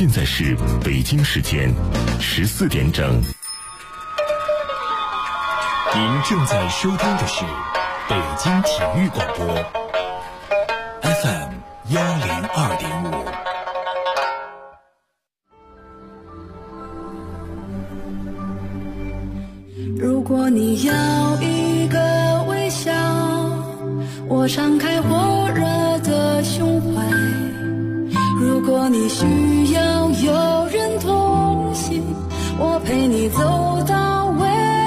现在是北京时间14点整。 您正在收听的是北京体育广播 FM 102.5。 如果你要一个微笑，我敞开火热的胸怀；如果你需要有人同行，我陪你走到未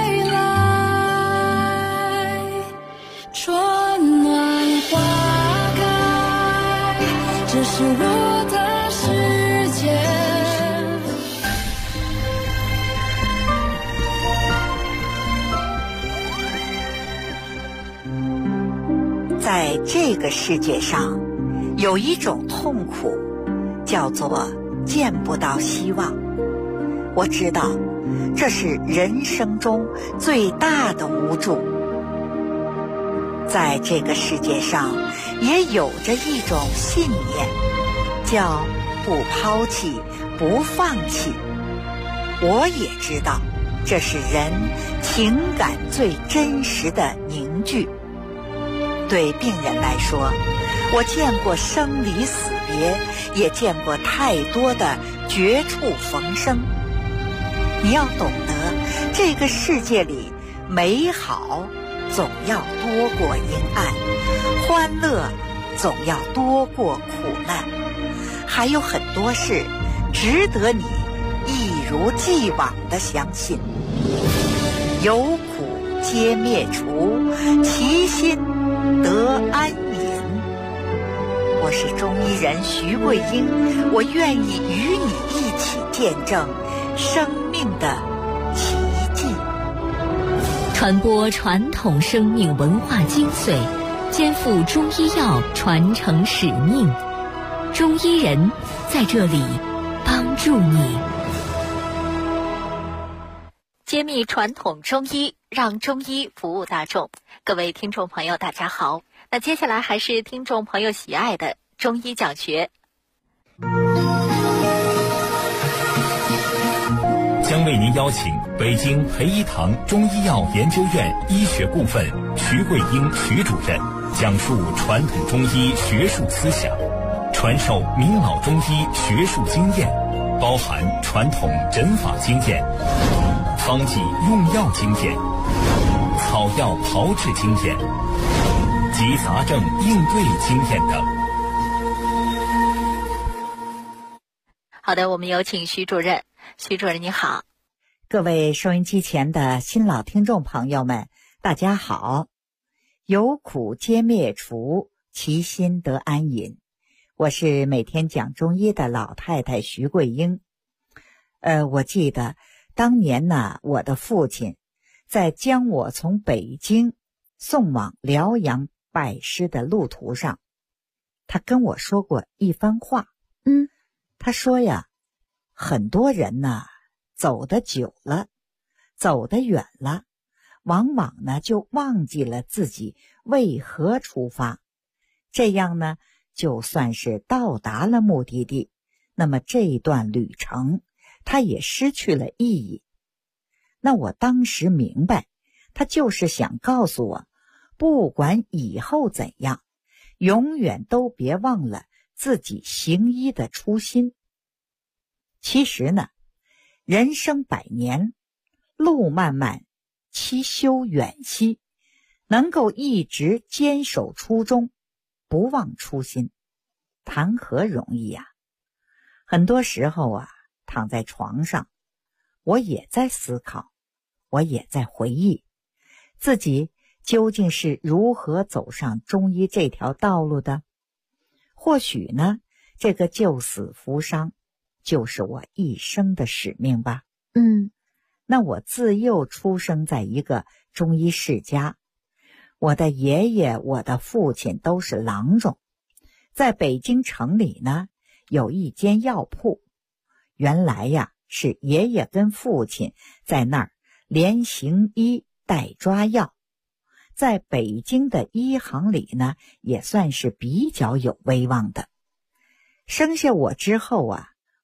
来。春暖花开，这是我的世界。 在这个世界上，有一种痛苦，叫做见不到希望。我知道，这是人生中最大的无助。在这个世界上，也有着一种信念，叫不抛弃，不放弃。我也知道，这是人情感最真实的凝聚。对病人来说，我见过生离死别，也见过太多的绝处逢生。你要懂得，这个世界里美好总要多过阴暗，欢乐总要多过苦难，还有很多事值得你一如既往地相信。有苦皆灭除，其心得安隐。我是中医人徐桂英，我愿意与你一起见证生命的奇迹， 传播传统生命文化精髓，肩负中医药传承使命。中医人在这里帮助你，揭秘传统中医，让中医服务大众。各位听众朋友大家好，那接下来还是听众朋友喜爱的中医讲学。 将为您邀请北京培一堂中医药研究院医学顾问徐桂英徐主任讲述传统中医学术思想，传授明老中医学术经验，包含传统诊法经验、方剂用药经验、草药炮制经验及杂症应对经验等。 好的，我们有请徐主任。徐主任你好。 各位收音机前的新老听众朋友们，大家好。有苦皆灭除，其心得安隐。我是每天讲中医的老太太徐桂英。我记得当年呢，我的父亲在将我从北京送往辽阳拜师的路途上，他跟我说过一番话。他说呀，很多人呢，走得久了，走得远了，往往呢就忘记了自己为何出发，这样呢就算是到达了目的地，那么这一段旅程它也失去了意义。那我当时明白，他就是想告诉我，不管以后怎样，永远都别忘了自己行医的初心。其实呢，人生百年，路漫漫，其修远兮，能够一直坚守初衷，不忘初心，谈何容易呀！很多时候啊，躺在床上，我也在思考，我也在回忆，自己究竟是如何走上中医这条道路的。或许呢，这个救死扶伤就是我一生的使命吧。那我自幼出生在一个中医世家，我的爷爷我的父亲都是郎中。在北京城里呢，有一间药铺，原来呀是爷爷跟父亲在那儿连行医带抓药，在北京的医行里呢也算是比较有威望的。生下我之后啊，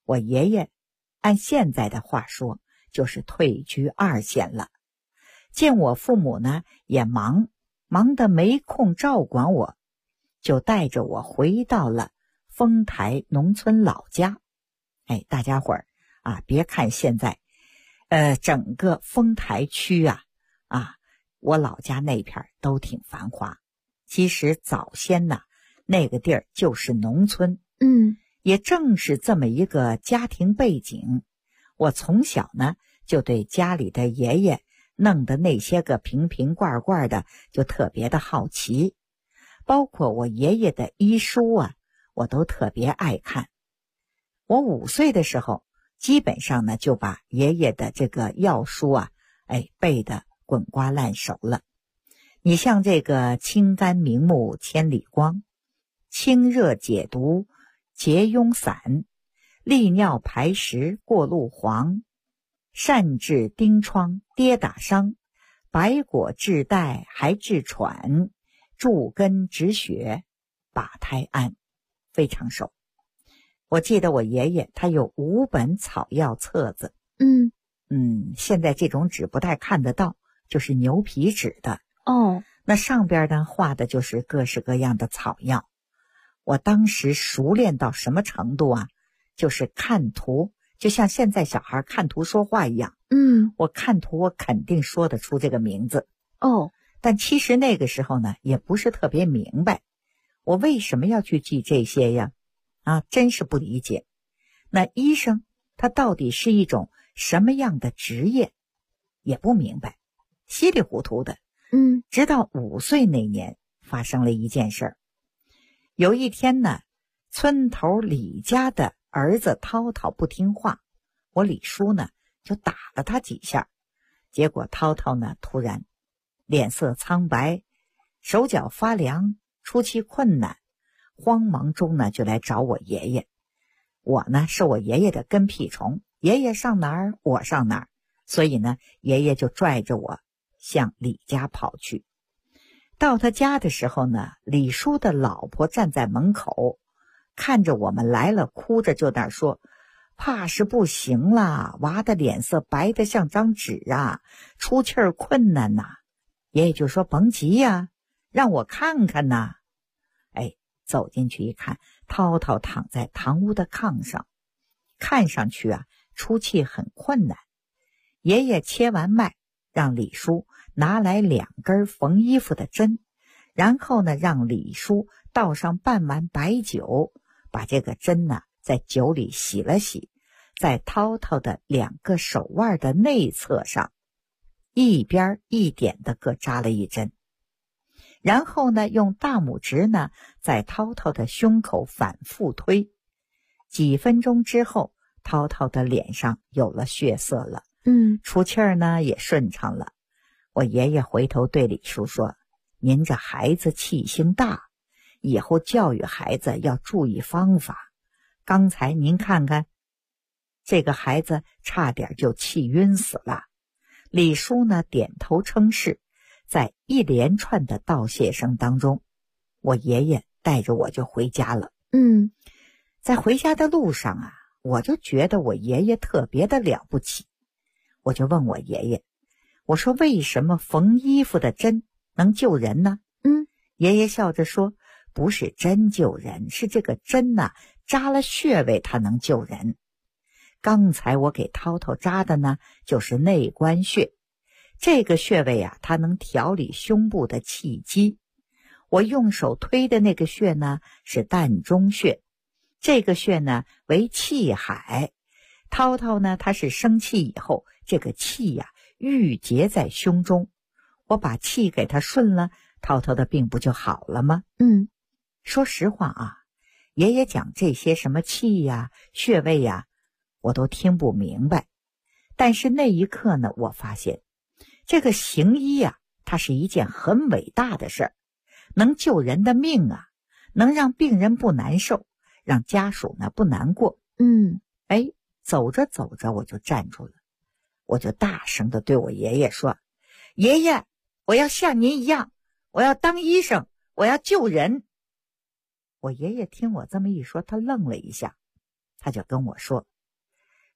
我爷爷按现在的话说就是退居2线了。见我父母呢也忙得没空照管我，就带着我回到了丰台农村老家。大家伙儿啊，别看现在整个丰台区啊我老家那片都挺繁华，其实早先呢那个地儿就是农村。也正是这么一个家庭背景，我从小呢就对家里的爷爷弄的那些个瓶瓶罐罐的就特别的好奇，包括我爷爷的医书啊，我都特别爱看。我5岁的时候，基本上呢就把爷爷的这个药书啊，背得滚瓜烂熟了。你像这个清肝明目千里光，清热解毒结痈散，利尿排石过路黄，善治钉疮跌打伤，白果治带还治喘，助根止血把胎安，非常熟。我记得我爷爷他有5本草药册子。现在这种纸不太看得到，就是牛皮纸的。那上边呢画的就是各式各样的草药。我当时熟练到什么程度啊？就是看图，就像现在小孩看图说话一样。我看图我肯定说得出这个名字。但其实那个时候呢也不是特别明白我为什么要去记这些呀？真是不理解。那医生他到底是一种什么样的职业也不明白，稀里糊涂的。直到5岁那年发生了一件事儿。有一天呢，村头李家的儿子涛涛不听话，我李叔呢就打了他几下，结果涛涛呢突然脸色苍白，手脚发凉，出气困难，慌忙中呢就来找我爷爷。我呢是我爷爷的跟屁虫，爷爷上哪儿我上哪儿，所以呢爷爷就拽着我向李家跑去。到他家的时候呢，李叔的老婆站在门口，看着我们来了，哭着就那说，怕是不行了，娃的脸色白得像张纸啊，出气儿困难呐。爷爷就说甭急呀，让我看看呐。走进去一看，涛涛躺在堂屋的炕上，看上去啊出气很困难。爷爷切完脉，让李叔拿来2根缝衣服的针，然后呢让李叔倒上半碗白酒，把这个针呢在酒里洗了洗，在涛涛的2个手腕的内侧上一边一点的各扎了1针，然后呢用大拇指呢在涛涛的胸口反复推。几分钟之后，涛涛的脸上有了血色了，出气儿呢也顺畅了。我爷爷回头对李叔说，您这孩子气性大，以后教育孩子要注意方法。刚才您看看，这个孩子差点就气晕死了。李叔呢点头称是，在一连串的道谢声当中，我爷爷带着我就回家了。在回家的路上啊，我就觉得我爷爷特别的了不起。我就问我爷爷，我说为什么缝衣服的针能救人呢？爷爷笑着说，不是针救人，是这个针呢扎了穴位它能救人。刚才我给涛涛扎的呢就是内关穴，这个穴位啊它能调理胸部的气机。我用手推的那个穴呢是膻中穴，这个穴呢为气海。涛涛呢他是生气以后，这个气呀郁结在胸中，我把气给他顺了，涛涛的病不就好了吗？说实话啊，爷爷讲这些什么气呀穴位呀我都听不明白，但是那一刻呢我发现这个行医啊它是一件很伟大的事儿，能救人的命啊，能让病人不难受，让家属呢不难过。走着走着我就站住了，我就大声地对我爷爷说，爷爷，我要像您一样，我要当医生，我要救人。我爷爷听我这么一说，他愣了一下，他就跟我说，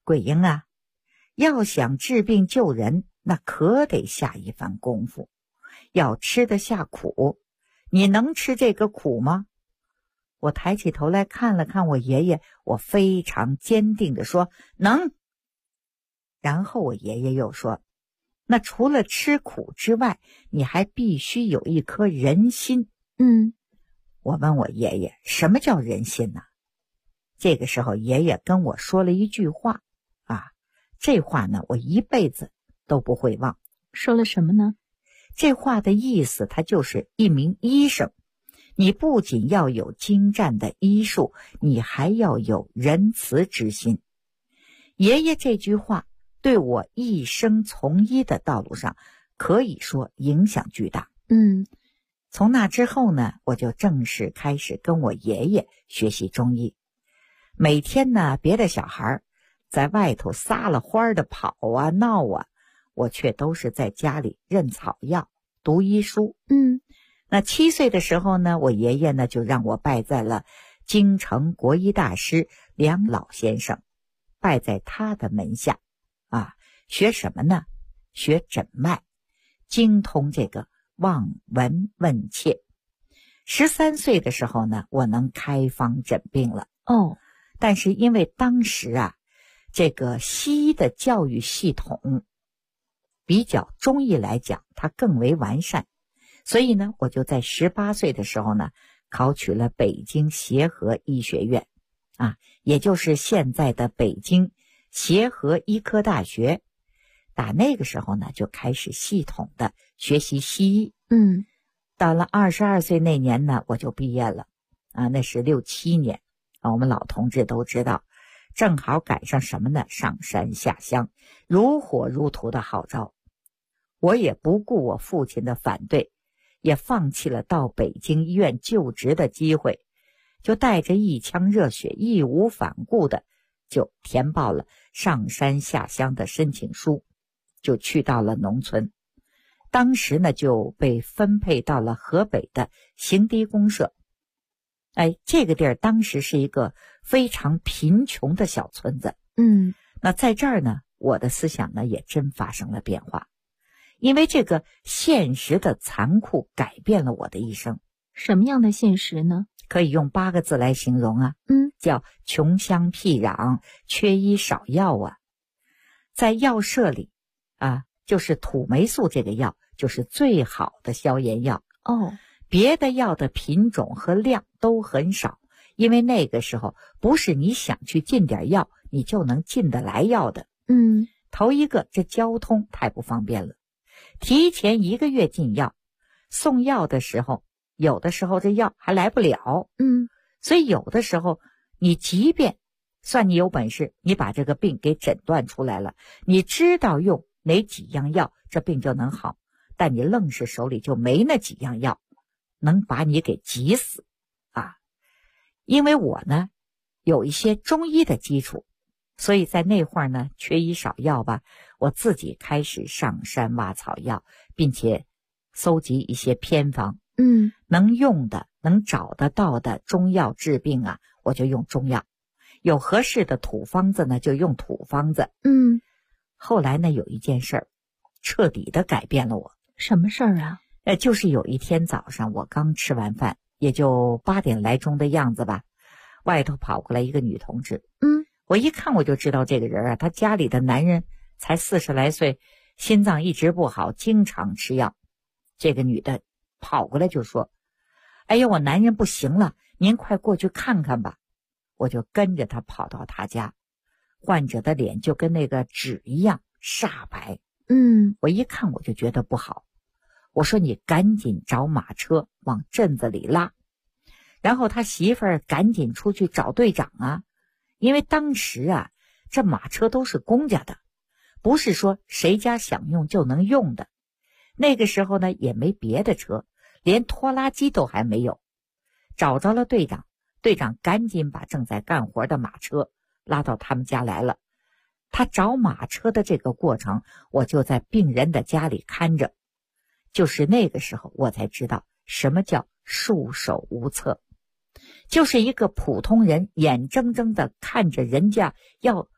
桂英啊，要想治病救人，那可得下一番功夫，要吃得下苦。你能吃这个苦吗？我抬起头来看了看我爷爷，我非常坚定地说能。然后我爷爷又说，那除了吃苦之外，你还必须有一颗人心。我问我爷爷，什么叫人心呢？这个时候爷爷跟我说了一句话啊，这话呢我一辈子都不会忘。 说了什么呢？ 这话的意思，他就是一名医生，你不仅要有精湛的医术，你还要有仁慈之心。爷爷这句话对我一生从医的道路上可以说影响巨大。从那之后呢，我就正式开始跟我爷爷学习中医。每天呢，别的小孩在外头撒了欢儿的跑啊闹啊，我却都是在家里认草药读医书。那7岁的时候呢，我爷爷呢就让我拜在了京城国医大师梁老先生，拜在他的门下啊，学什么呢？学诊脉，精通这个望闻问切。13岁的时候呢，我能开方诊病了。但是因为当时啊，这个西医的教育系统比较中医来讲，它更为完善，所以呢，我就在18岁的时候呢，考取了北京协和医学院啊，也就是现在的北京协和医科大学。打那个时候呢，就开始系统的学习西医。到了22岁那年呢，我就毕业了啊，那是67年啊，我们老同志都知道，正好赶上什么呢？上山下乡，如火如荼的号召。我也不顾我父亲的反对，也放弃了到北京医院就职的机会，就带着一腔热血，义无反顾的就填报了上山下乡的申请书，就去到了农村。当时呢，就被分配到了河北的行堤公社。这个地儿当时是一个非常贫穷的小村子。那在这儿呢，我的思想呢也真发生了变化，因为这个现实的残酷改变了我的一生。 什么样的现实呢？ 可以用8个字来形容啊，叫穷乡僻壤，缺医少药啊。在药社里啊，就是土霉素这个药就是最好的消炎药。别的药的品种和量都很少，因为那个时候不是你想去进点药你就能进得来药的。头一个，这交通太不方便了，提前1个月进药，送药的时候有的时候这药还来不了。所以有的时候你即便算你有本事，你把这个病给诊断出来了，你知道用哪几样药这病就能好，但你愣是手里就没那几样药能把你给急死啊！因为我呢有一些中医的基础，所以在那会儿呢，缺医少药吧，我自己开始上山挖草药，并且搜集一些偏方。能用的能找得到的中药治病啊，我就用中药，有合适的土方子呢就用土方子。后来呢，有一件事儿彻底的改变了我。 什么事儿啊？ 就是有一天早上，我刚吃完饭，也就8点来钟的样子吧，外头跑过来一个女同志。我一看我就知道这个人啊，他家里的男人才40来岁，心脏一直不好，经常吃药。这个女的跑过来就说：哎呀，我男人不行了，您快过去看看吧。我就跟着她跑到她家，患者的脸就跟那个纸一样煞白。我一看我就觉得不好，我说你赶紧找马车往镇子里拉。然后他媳妇儿赶紧出去找队长啊，因为当时啊，这马车都是公家的，不是说谁家想用就能用的。那个时候呢，也没别的车，连拖拉机都还没有。找着了队长，队长赶紧把正在干活的马车拉到他们家来了。他找马车的这个过程，我就在病人的家里看着。就是那个时候我才知道什么叫束手无策，就是一个普通人眼睁睁的看着人家要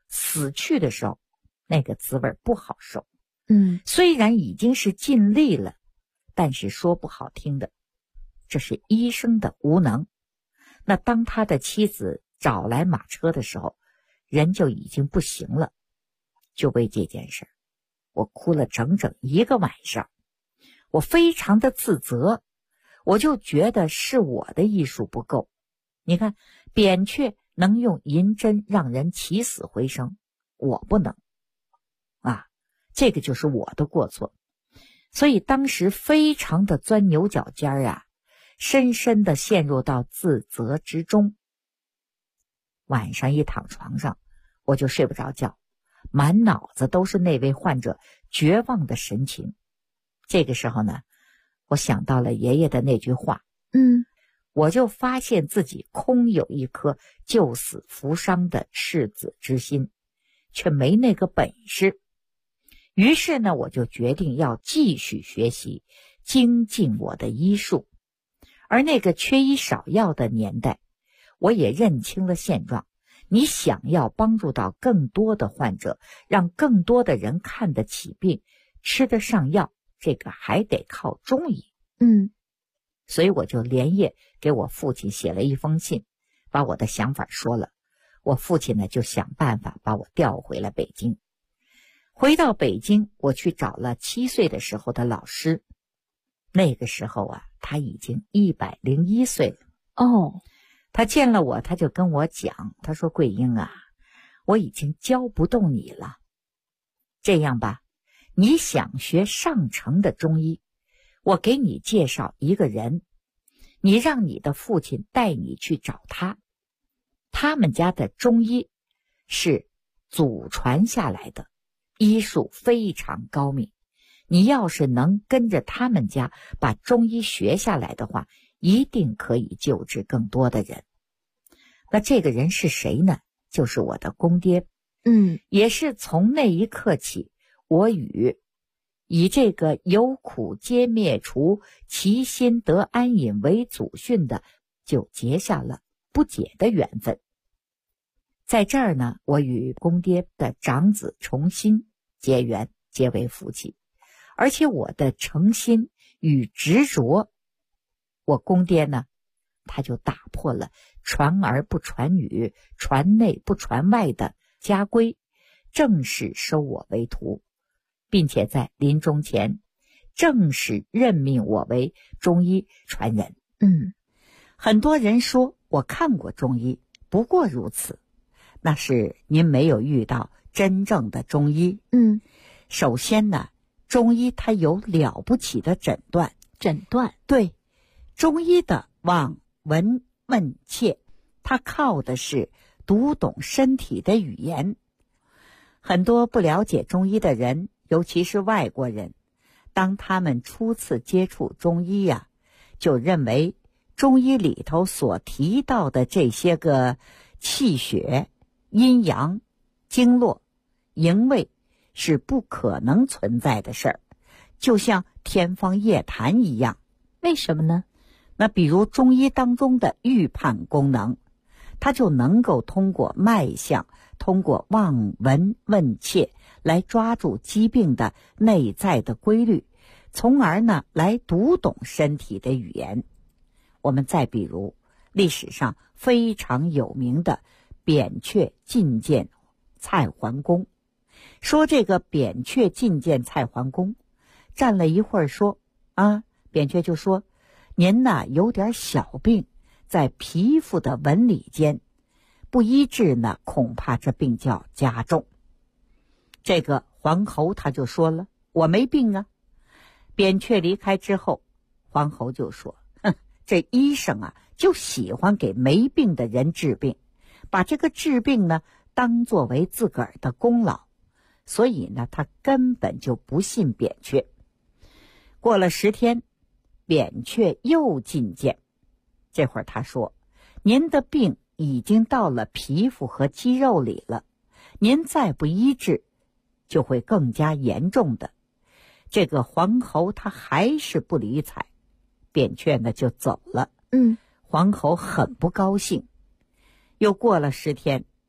死去的时候，那个滋味不好受。 虽然已经是尽力了，但是说不好听的，这是医生的无能。那当他的妻子找来马车的时候，人就已经不行了。就为这件事，我哭了整整1个晚上。我非常的自责，我就觉得是我的医术不够。你看，扁鹊能用银针让人起死回生，我不能啊，这个就是我的过错。所以当时非常的钻牛角尖啊，深深的陷入到自责之中。晚上一躺床上，我就睡不着觉，满脑子都是那位患者绝望的神情。这个时候呢，我想到了爷爷的那句话，我就发现自己空有一颗救死扶伤的赤子之心，却没那个本事。于是呢，我就决定要继续学习，精进我的医术。而那个缺医少药的年代，我也认清了现状，你想要帮助到更多的患者，让更多的人看得起病，吃得上药，这个还得靠中医。所以我就连夜给我父亲写了一封信，把我的想法说了。我父亲呢，就想办法把我调回了北京。回到北京，我去找了7岁的时候的老师。那个时候啊，他已经101岁了。他见了我，他就跟我讲，他说：“桂英啊，我已经教不动你了。这样吧，你想学上乘的中医，我给你介绍一个人，你让你的父亲带你去找他。他们家的中医是祖传下来的，医术非常高明。你要是能跟着他们家把中医学下来的话，一定可以救治更多的人。”那这个人是谁呢？就是我的公爹。也是从那一刻起，我以这个有苦皆灭除，其心得安隐为祖训的，就结下了不解的缘分。在这儿呢，我与公爹的长子重新结缘，结为夫妻。而且我的诚心与执着，我公爹呢，他就打破了传儿不传女，传内不传外的家规，正式收我为徒，并且在临终前正式任命我为中医传人。很多人说我看过中医，不过如此，那是您没有遇到真正的中医。首先呢，中医它有了不起的诊断。对，中医的望闻问切，它靠的是读懂身体的语言。很多不了解中医的人，尤其是外国人，当他们初次接触中医呀，就认为中医里头所提到的这些个气血、阴阳、经络、营卫是不可能存在的事儿，就像天方夜谭一样。 为什么呢？ 那比如中医当中的预判功能，它就能够通过脉象，通过望闻问切来抓住疾病的内在的规律，从而呢来读懂身体的语言。我们再比如历史上非常有名的扁鹊进谏蔡桓公，说这个扁鹊进谏蔡桓公，站了一会儿说扁鹊就说：“您呐有点小病，在皮肤的纹理间，不医治呢，恐怕这病叫加重。”这个黄侯他就说了：“我没病啊。”扁鹊离开之后，黄侯就说：“这医生啊，就喜欢给没病的人治病，把这个治病呢当作为自个儿的功劳，所以呢，他根本就不信扁鹊。”过了10天，扁鹊又进谏，这会儿他说：“您的病已经到了皮肤和肌肉里了，您再不医治，就会更加严重的。”这个黄侯他还是不理睬，扁鹊呢就走了。黄侯很不高兴。又过了10天，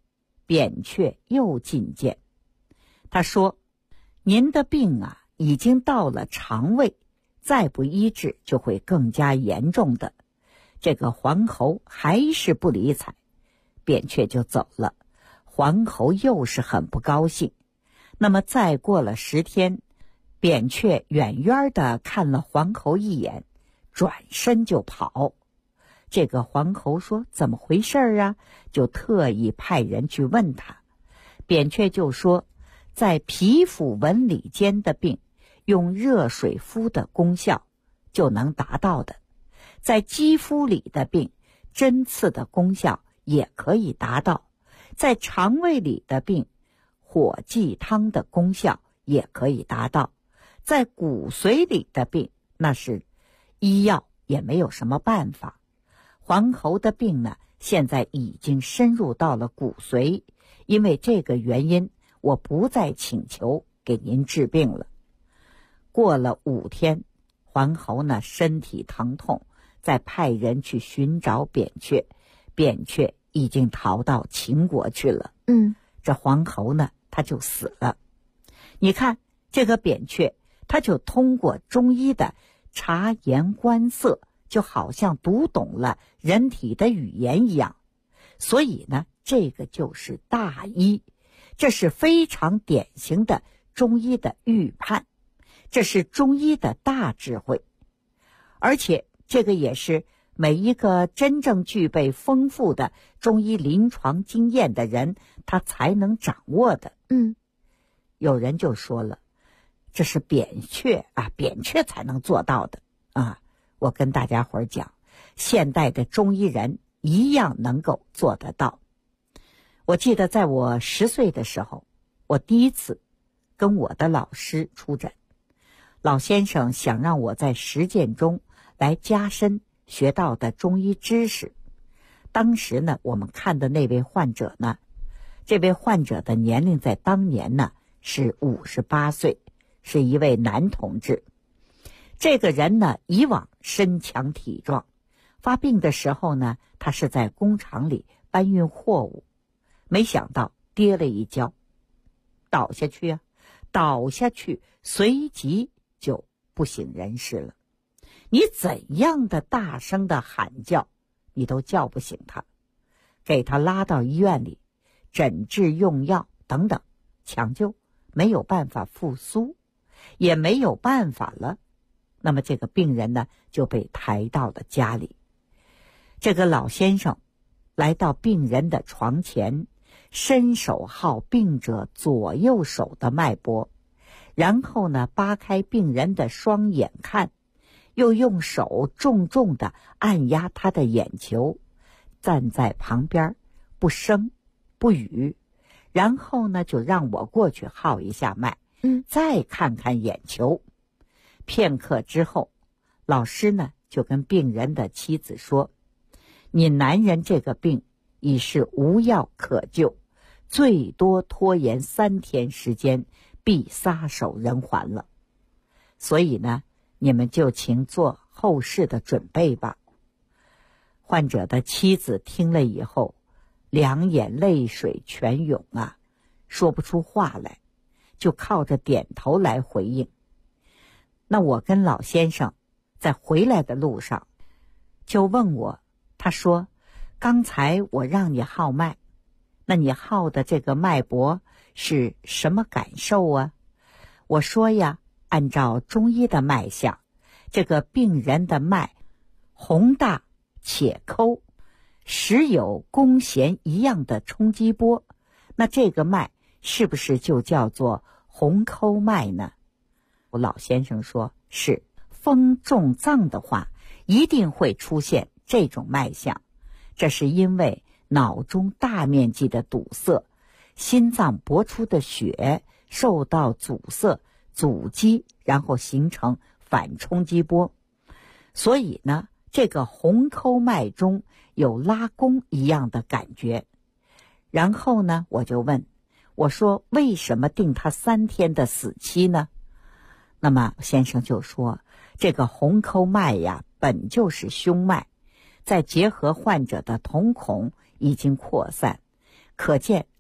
扁鹊又进谏，他说：“您的病啊，已经到了肠胃，再不医治就会更加严重的。”这个桓侯还是不理睬，扁鹊就走了。桓侯又是很不高兴。那么再过了10天，扁鹊远远地看了桓侯一眼，转身就跑。这个桓侯说：“怎么回事啊？”就特意派人去问他。扁鹊就说：“在皮肤纹理间的病，用热水敷的功效就能达到的；在肌肤里的病，针刺的功效也可以达到；在肠胃里的病，火鸡汤的功效也可以达到；在骨髓里的病，那是医药也没有什么办法。”桓侯的病呢，现在已经深入到了骨髓，因为这个原因，我不再请求给您治病了。过了5天，桓侯呢身体疼痛，再派人去寻找扁鹊，扁鹊已经逃到秦国去了。这桓侯呢他就死了。你看这个扁鹊，他就通过中医的察言观色，就好像读懂了人体的语言一样。所以呢，这个就是大医，这是非常典型的中医的预判，这是中医的大智慧。而且这个也是每一个真正具备丰富的中医临床经验的人，他才能掌握的。有人就说了，这是扁鹊啊，扁鹊才能做到的啊。我跟大家伙儿讲，现代的中医人一样能够做得到。我记得在我10岁的时候，我第一次跟我的老师出诊，老先生想让我在实践中来加深学到的中医知识。当时呢，我们看的那位患者呢，这位患者的年龄在当年呢是58岁，是一位男同志。这个人呢，以往身强体壮，发病的时候呢，他是在工厂里搬运货物，没想到跌了一跤，倒下去，随即就不省人事了。你怎样的大声的喊叫，你都叫不醒他。给他拉到医院里，诊治用药等等，抢救没有办法复苏，也没有办法了。那么这个病人呢，就被抬到了家里。这个老先生来到病人的床前，伸手号病者左右手的脉搏，然后呢，扒开病人的双眼看，又用手重重地按压他的眼球，站在旁边不声不语，然后呢，就让我过去号一下脉，再看看眼球。片刻之后，老师呢就跟病人的妻子说：“你男人这个病已是无药可救，最多拖延3天时间，必撒手人寰了。所以呢，你们就请做后事的准备吧。”患者的妻子听了以后，两眼泪水全涌啊，说不出话来，就靠着点头来回应。那我跟老先生在回来的路上就问我，他说：“刚才我让你号脉，那你号的这个脉搏是什么感受啊？”我说呀，按照中医的脉象，这个病人的脉宏大且抠，时有弓弦一样的冲击波，那这个脉是不是就叫做宏抠脉呢？我老先生说，是，风重脏的话一定会出现这种脉象，这是因为脑中大面积的堵塞，心脏搏出的血受到阻塞阻击，然后形成反冲击波。所以呢，这个宏抠脉中有拉弓一样的感觉。然后呢，我就问，我说为什么定他3天的死期呢？那么先生就说，这个宏抠脉呀，本就是胸脉，再结合患者的瞳孔已经扩散，可见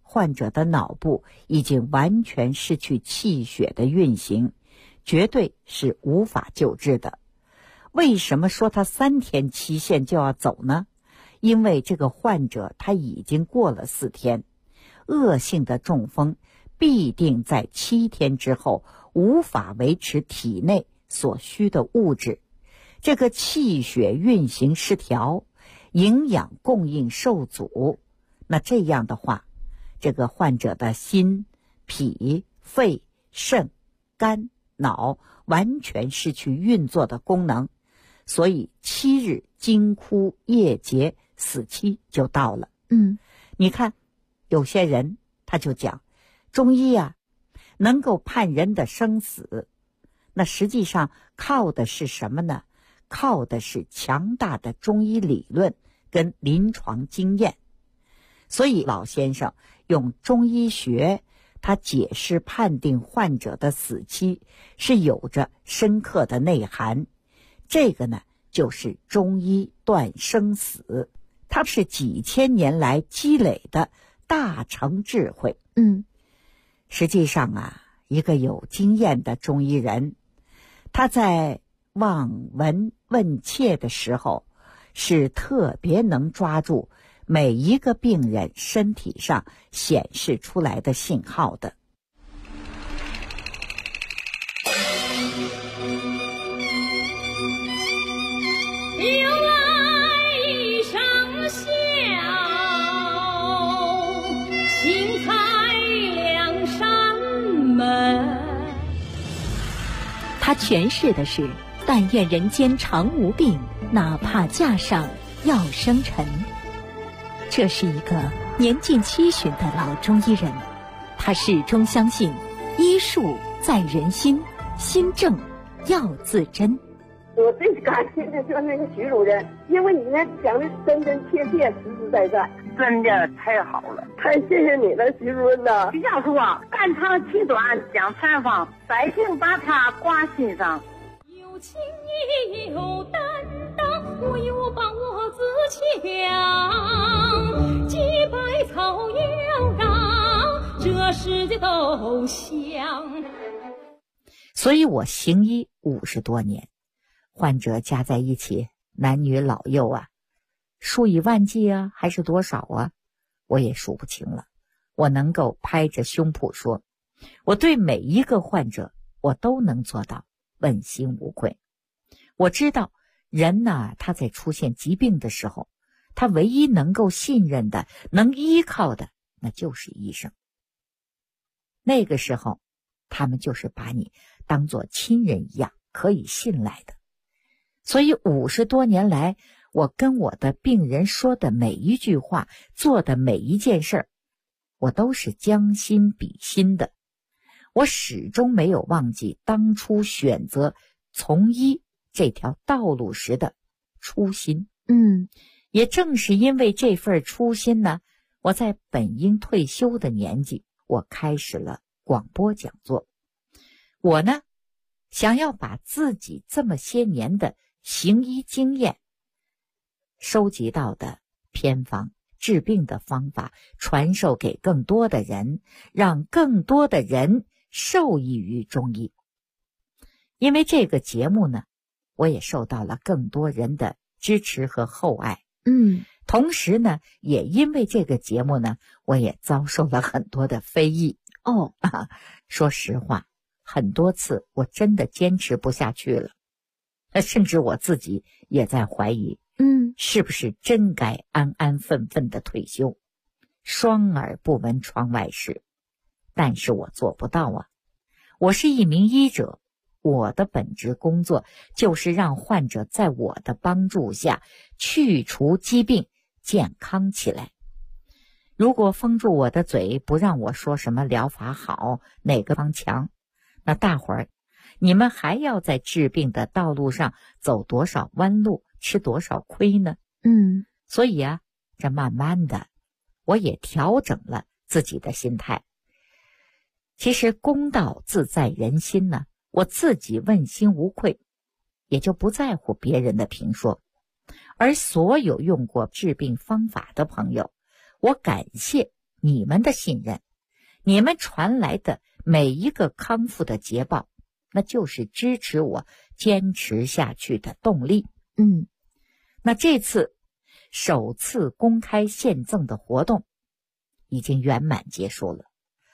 患者的脑部已经完全失去气血的运行，绝对是无法救治的。为什么说他3天期限就要走呢？因为这个患者他已经过了4天，恶性的中风必定在7天之后无法维持体内所需的物质，这个气血运行失调，营养供应受阻，那这样的话，这个患者的心、脾、肺、肾、肝、脑完全失去运作的功能，所以7日惊哭夜结，死期就到了。你看有些人他就讲中医啊能够判人的生死，那实际上靠的是什么呢？靠的是强大的中医理论跟临床经验。所以老先生用中医学，他解释判定患者的死期是有着深刻的内涵。这个呢，就是中医断生死，它是几千年来积累的大成智慧。实际上啊，一个有经验的中医人，他在望闻问切的时候，是特别能抓住每一个病人身体上显示出来的信号的。 有来一声笑，轻踩两扇门。 他诠释的是但愿人间常无病，哪怕架上要生尘。这是一个年近70的老中医人，他始终相信医术在人心，心正要自真。 我最感谢的就是那个徐主任，因为你那讲的真真切切，实实在在， 真的太好了， 太谢谢你了，徐主任呐！ 徐教授啊，肝肠气短讲采访，百姓把他挂心上。 有情也有担当，我有把握自强，几百草要让这世界都香。 所以我行医50多年，患者加在一起，男女老幼啊，数以万计啊，还是多少啊，我也数不清了。我能够拍着胸脯说，我对每一个患者我都能做到问心无愧。我知道人呐，他在出现疾病的时候，他唯一能够信任的、能依靠的，那就是医生。那个时候他们就是把你当作亲人一样可以信赖的。所以50多年来，我跟我的病人说的每一句话，做的每一件事儿，我都是将心比心的。我始终没有忘记当初选择从医这条道路时的初心。也正是因为这份初心呢，我在本应退休的年纪，我开始了广播讲座。我呢，想要把自己这么些年的行医经验收集到的偏方、治病的方法传授给更多的人，让更多的人受益于中医。因为这个节目呢，我也受到了更多人的支持和厚爱。同时呢，也因为这个节目呢，我也遭受了很多的非议。说实话，很多次我真的坚持不下去了，甚至我自己也在怀疑，是不是真该安安分分的退休，双耳不闻窗外事。但是我做不到啊！我是一名医者，我的本职工作就是让患者在我的帮助下去除疾病，健康起来。如果封住我的嘴，不让我说什么疗法好，哪个方强，那大伙儿你们还要在治病的道路上走多少弯路，吃多少亏呢？所以啊，这慢慢的我也调整了自己的心态。其实公道自在人心呢，我自己问心无愧，也就不在乎别人的评说。而所有用过治病方法的朋友，我感谢你们的信任，你们传来的每一个康复的捷报，那就是支持我坚持下去的动力。那这次首次公开献赠的活动已经圆满结束了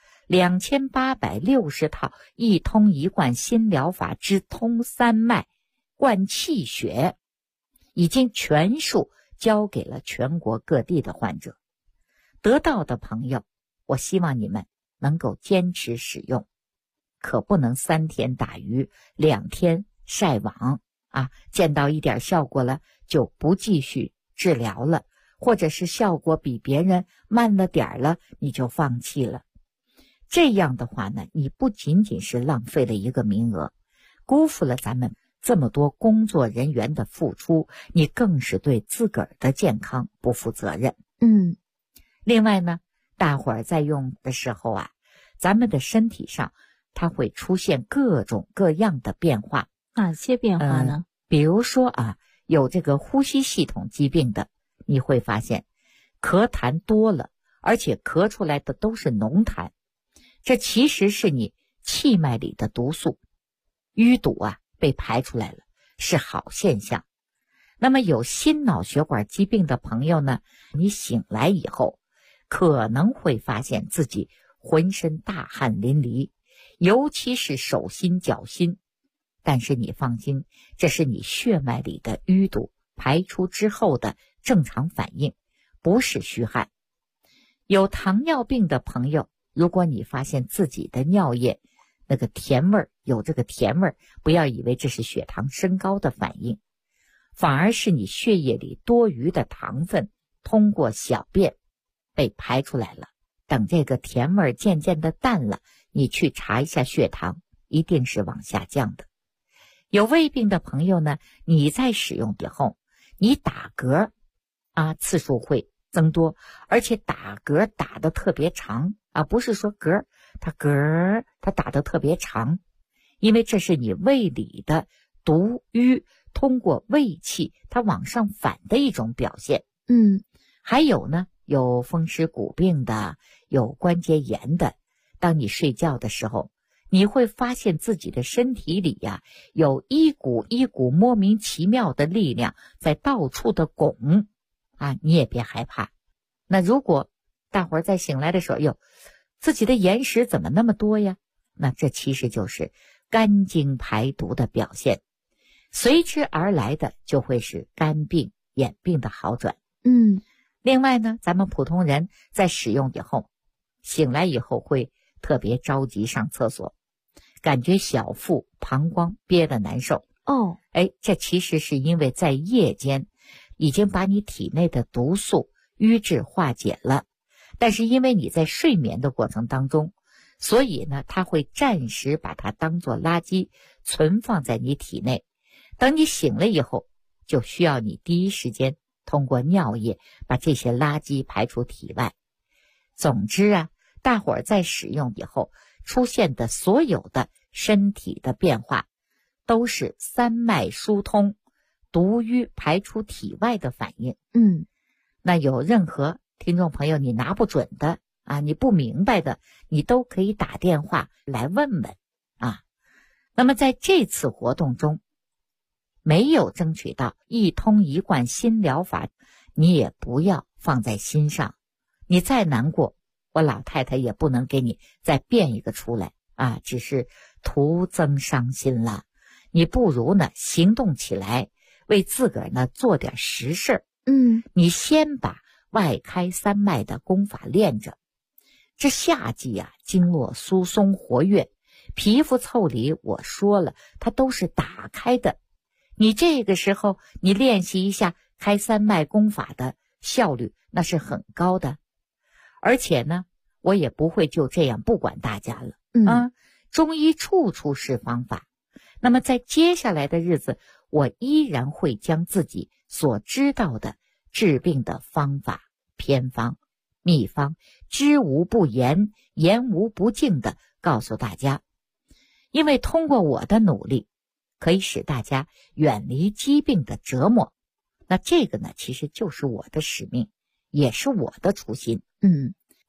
，2860套一通一贯新疗法之通三脉贯气血已经全数交给了全国各地的患者。得到的朋友，我希望你们能够坚持使用，可不能3天打鱼2天晒网啊！见到一点效果了就不继续治疗了，或者是效果比别人慢了点了，你就放弃了。这样的话呢，你不仅仅是浪费了一个名额，辜负了咱们这么多工作人员的付出，你更是对自个儿的健康不负责任。另外呢，大伙儿在用的时候啊，咱们的身体上它会出现各种各样的变化。 哪些变化呢？ 比如说啊，有这个呼吸系统疾病的，你会发现咳痰多了，而且咳出来的都是浓痰，这其实是你气脉里的毒素淤堵啊被排出来了，是好现象。那么有心脑血管疾病的朋友呢，你醒来以后可能会发现自己浑身大汗淋漓，尤其是手心脚心，但是你放心，这是你血脉里的淤堵排出之后的正常反应，不是虚汗。有糖尿病的朋友，如果你发现自己的尿液那个甜味儿，有这个甜味儿，不要以为这是血糖升高的反应，反而是你血液里多余的糖分通过小便被排出来了。等这个甜味渐渐的淡了，你去查一下血糖，一定是往下降的。有胃病的朋友呢，你在使用以后，你打嗝啊次数会增多，而且打嗝打得特别长啊，不是说嗝，它打得特别长，因为这是你胃里的毒瘀通过胃气它往上反的一种表现。还有呢，有风湿骨病的，有关节炎的，当你睡觉的时候，你会发现自己的身体里呀，有一股一股莫名其妙的力量在到处的拱啊，你也别害怕。那如果大伙儿在醒来的时候，哟，自己的眼屎怎么那么多呀？那这其实就是肝经排毒的表现，随之而来的就会是肝病、眼病的好转。另外呢，咱们普通人在使用以后，醒来以后会特别着急上厕所，感觉小腹、膀胱憋得难受。这其实是因为在夜间已经把你体内的毒素瘀滞化解了，但是因为你在睡眠的过程当中，所以呢，它会暂时把它当作垃圾存放在你体内。等你醒了以后，就需要你第一时间通过尿液把这些垃圾排出体外。总之啊，大伙儿在使用以后出现的所有的身体的变化，都是三脉疏通、毒瘀排出体外的反应。那有任何听众朋友你拿不准的啊，你不明白的，你都可以打电话来问问啊。那么在这次活动中，没有争取到一通一贯新疗法，你也不要放在心上。你再难过，我老太太也不能给你再变一个出来啊，只是徒增伤心了。你不如呢行动起来，为自个儿呢做点实事。你先把外开三脉的功法练着。这夏季啊，经络疏松活跃，皮肤腠理我说了，它都是打开的。你这个时候你练习一下开三脉功法的效率，那是很高的。而且呢，我也不会就这样不管大家了。中医处处是方法。那么在接下来的日子，我依然会将自己所知道的治病的方法、偏方、秘方，知无不言，言无不尽的告诉大家。因为通过我的努力，可以使大家远离疾病的折磨。那这个呢，其实就是我的使命，也是我的初心。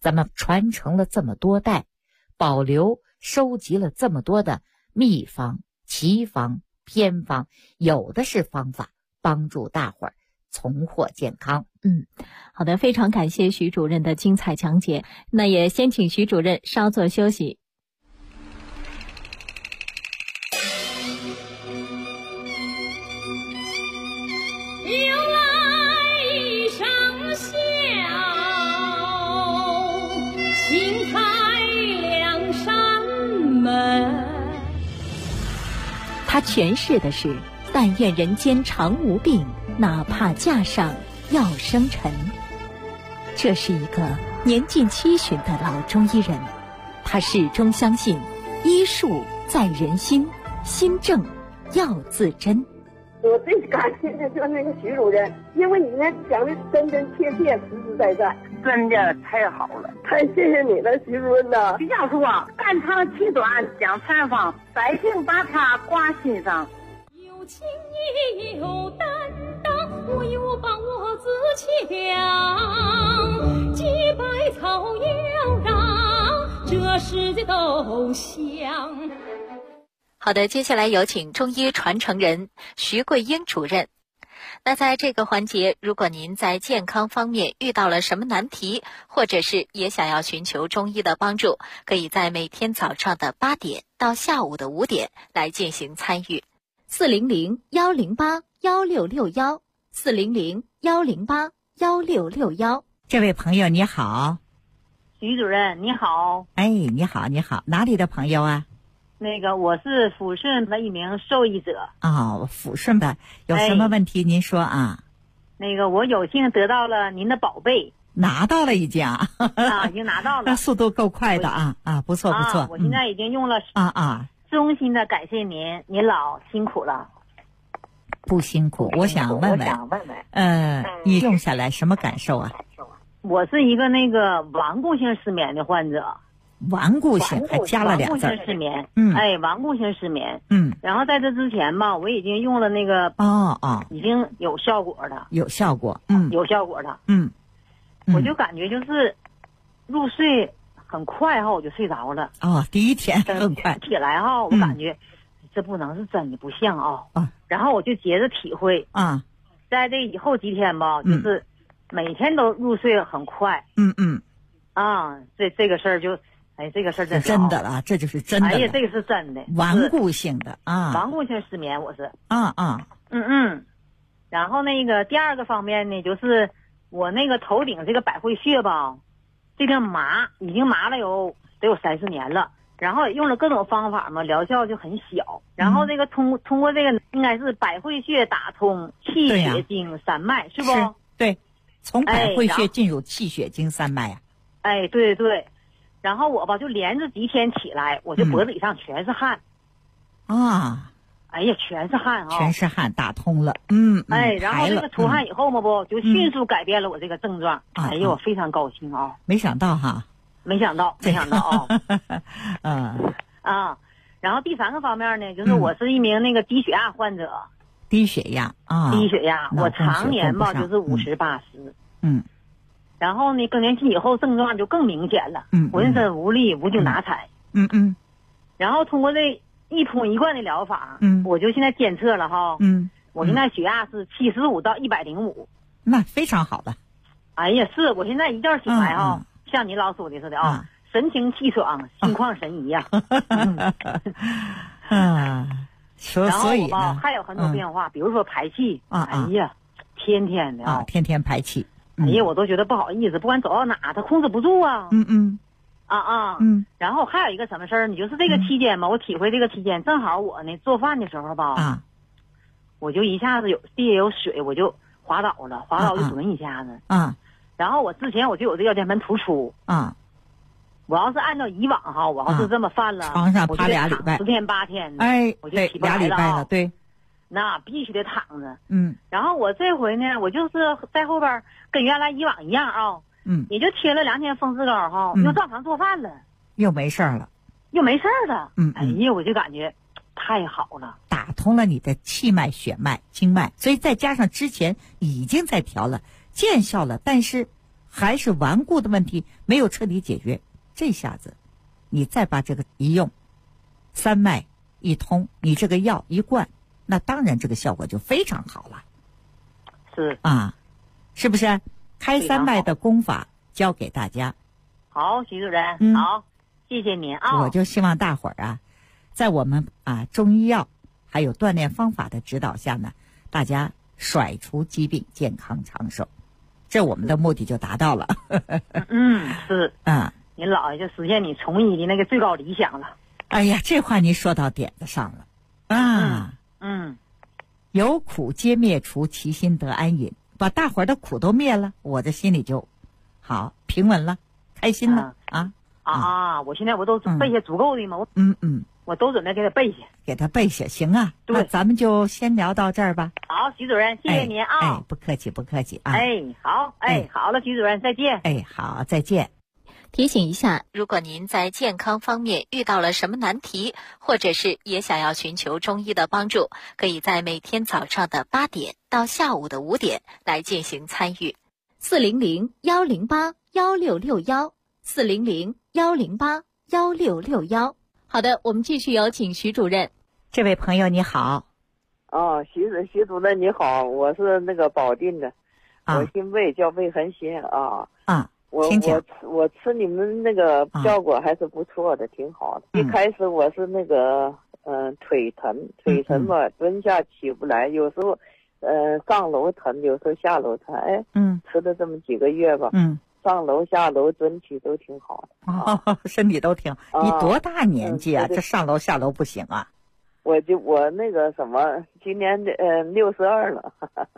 咱们传承了这么多代，保留收集了这么多的秘方、奇方、偏方，有的是方法帮助大伙儿重获健康。 好的，非常感谢徐主任的精彩讲解。那也先请徐主任稍作休息。 又来一声笑，轻踩两扇门。 他诠释的是但愿人间常无病，哪怕架上要生尘。这是一个年近70的老中医人，他始终相信医术在人心，心正要自珍。 我最感谢的就是那个徐主任，因为你呢讲的真真切切、实实在在， 真的太好了， 太谢谢你了，徐主任呐！ 徐教授啊，肝长气短讲采访，百姓把他挂心上。 有情也有担当，我有把握自强，洁白草要让这世界都香。 好的，接下来有请中医传承人徐桂英主任。那在这个环节，如果您在健康方面遇到了什么难题，或者是也想要寻求中医的帮助，可以在每天早上的8点到下午的5点来进行参与。400-108-1661 400-108-1661。 这位朋友你好。 徐主任你好。 哎，你好，哪里的朋友啊？ 那个我是抚顺的一名受益者。 抚顺的，有什么问题您说啊？ 那个我有幸得到了您的宝贝。 拿到了已经啊？ 已经拿到了。 那速度够快的啊！不错。 我现在已经用了。衷心的感谢您，您老辛苦了。 不辛苦，我想问问，你用下来什么感受啊？ 我是一个那个顽固性失眠的患者。 顽固性还加了2字。 顽固性失眠。顽固性失眠。然后在这之前吧，我已经用了那个已经有效果的。有效果的。我就感觉就是入睡很快我就睡着了。 第一天很快起来我感觉这不能是真的，不像然后我就接着体会在这以后几天吧，就是每天都入睡很快。这个事儿就这个事儿真的了，这就是真的了。 这个是真的， 顽固性的顽固性失眠我是。然后那个第二个方面呢，就是我那个头顶这个百会穴吧，这个已经麻了得有3-4年了，然后也用了各种方法嘛，疗效就很小。然后这个通过这个应该是百会穴打通气血经3脉，是不？ 对，从百会穴进入气血经3脉啊。 对。然后我吧就连着几天起来，我就脖子以上全是汗。全是汗全是汗，打通了。 然后这个出汗以后嘛就迅速改变了我这个症状。我非常高兴没想到哈。 没想到然后第3个方面呢，就是我是一名那个低血压患者。 低血压， 我常年吧就是50、80。然后呢更年期以后症状就更明显了。浑身无力，无精打采。然后通过这一通一贯的疗法，我就现在监测了我现在血压是75到105。 那非常好了。 是我现在一觉醒来像你老说的似的神清气爽，心旷神怡呀。 所以呢还有很多变化，比如说排气。天天的天天排气。 我都觉得不好意思，不管走到哪他控制不住啊。然后还有一个什么事儿，你就是这个期间吧，我体会这个期间正好我呢做饭的时候吧，我就一下子地有水，我就滑倒了，就蹲一下子。然后我之前我就有这腰间盘突出。我要是按照以往我要是这么犯了， 床上趴2礼拜， 10天8天的，我就起不来 2礼拜了。对， 那必须得躺着。然后我这回呢，我就是在后边跟原来以往一样也就贴了2天风湿膏又照常做饭了， 又没事了。 我就感觉太好了， 打通了你的气脉、血脉、经脉，所以再加上之前已经在调了，见效了，但是还是顽固的问题没有彻底解决，这下子你再把这个一用，三脉一通，你这个药一灌，那当然这个效果就非常好了。 是啊，是不是？开三脉的功法教给大家。 好，徐主任，好，谢谢您啊。 我就希望大伙儿啊，在我们中医药还有锻炼方法的指导下呢，大家甩除疾病，健康长寿，这我们的目的就达到了。 是您姥爷就实现你从医的那个最高理想了。 哎呀，这话您说到点子上了有苦皆灭除，其心得安隐，把大伙儿的苦都灭了，我这心里就好平稳了，开心了我现在我都背下足够的嘛，我都准备给他背下， 行啊。 对， 那咱们就先聊到这儿吧。 好，徐主任，谢谢您啊。 不客气啊。 好，好了，徐主任，再见。 好，再见。 提醒一下，如果您在健康方面遇到了什么难题，或者是也想要寻求中医的帮助，可以在每天早上的8点到下午的5点来进行参与。400-108-1661，400-108-1661。好的，我们继续有请徐主任。 这位朋友你好。 徐主任你好，我是那个保定的，我姓魏，叫魏恒新我吃你们那个效果还是不错的，挺好的。一开始我是那个腿疼吧，蹲下起不来，有时候上楼疼，有时候下楼疼，吃了这么几个月吧，上楼下楼蹲起都挺好的。 身体都挺。你多大年纪啊？这上楼下楼不行啊？ 我那个什么，今年的62了。